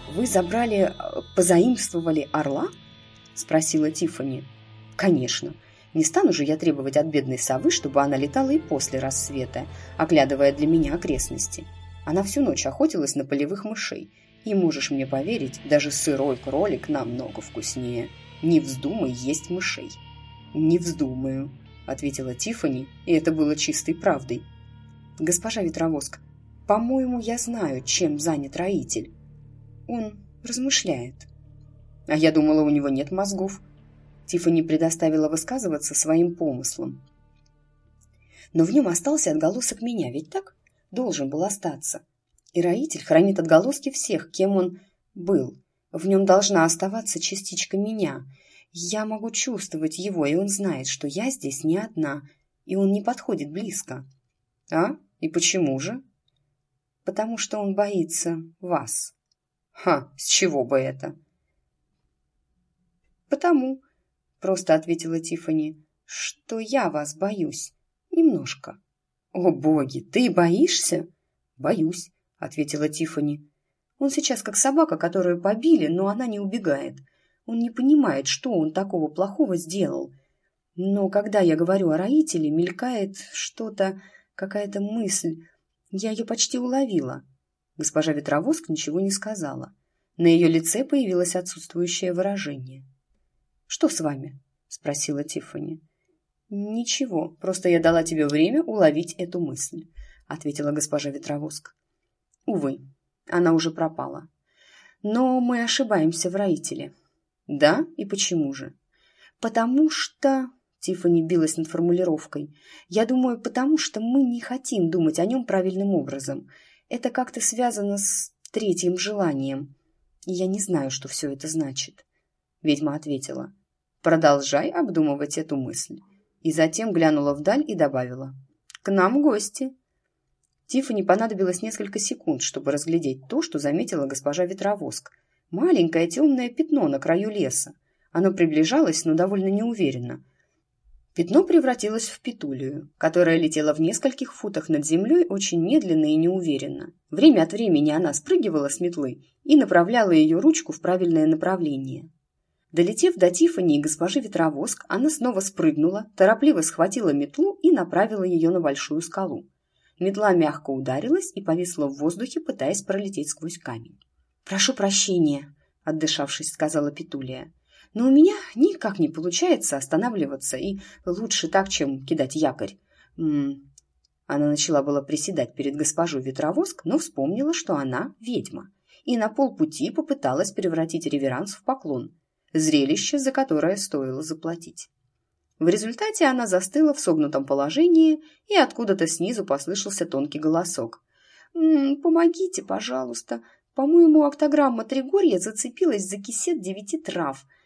вы забрали, позаимствовали орла?» – спросила Тиффани. «Конечно. Не стану же я требовать от бедной совы, чтобы она летала и после рассвета, оглядывая для меня окрестности. Она всю ночь охотилась на полевых мышей. И, можешь мне поверить, даже сырой кролик намного вкуснее. Не вздумай есть мышей». «Не вздумаю», – ответила Тиффани, и это было чистой правдой. «Госпожа Ветровоск, по-моему, я знаю, чем занят роитель. Он размышляет». «А я думала, у него нет мозгов». Тиффани предоставила высказываться своим помыслам. «Но в нем остался отголосок меня, ведь так? Должен был остаться. И роитель хранит отголоски всех, кем он был. В нем должна оставаться частичка меня. Я могу чувствовать его, и он знает, что я здесь не одна, и он не подходит близко». «А? И почему же?» «Потому что он боится вас». «Ха, с чего бы это?» «Потому», — просто ответила Тиффани, — «что я вас боюсь. Немножко». «О, боги, ты боишься?» «Боюсь», — ответила Тиффани. «Он сейчас как собака, которую побили, но она не убегает. Он не понимает, что он такого плохого сделал. Но когда я говорю о роителе, мелькает что-то, какая-то мысль. Я ее почти уловила». Госпожа Ветровоск ничего не сказала. На ее лице появилось отсутствующее выражение. «Что с вами?» – спросила Тиффани. «Ничего, просто я дала тебе время уловить эту мысль», – ответила госпожа Ветровоск. «Увы, она уже пропала. Но мы ошибаемся в роителе». «Да? И почему же?» «Потому что...» — Тиффани билась над формулировкой. «Я думаю, потому что мы не хотим думать о нем правильным образом. Это как-то связано с третьим желанием. И я не знаю, что все это значит». Ведьма ответила. «Продолжай обдумывать эту мысль». И затем глянула вдаль и добавила. «К нам гости». Тиффани понадобилось несколько секунд, чтобы разглядеть то, что заметила госпожа Ветровоск. Маленькое темное пятно на краю леса. Оно приближалось, но довольно неуверенно. Пятно превратилось в Петулию, которая летела в нескольких футах над землей очень медленно и неуверенно. Время от времени она спрыгивала с метлы и направляла ее ручку в правильное направление. Долетев до Тиффани и госпожи Ветровоск, она снова спрыгнула, торопливо схватила метлу и направила ее на большую скалу. Метла мягко ударилась и повисла в воздухе, пытаясь пролететь сквозь камень. «Прошу прощения», — отдышавшись, сказала Петулия. «Но у меня никак не получается останавливаться, и лучше так, чем кидать якорь». Она начала было приседать перед госпожой Ветровоск, но вспомнила, что она ведьма, и на полпути попыталась превратить реверанс в поклон, зрелище, за которое стоило заплатить. В результате она застыла в согнутом положении, и откуда-то снизу послышался тонкий голосок. «Помогите, пожалуйста. По-моему, октограмма Тригорья зацепилась за кисет 9 трав.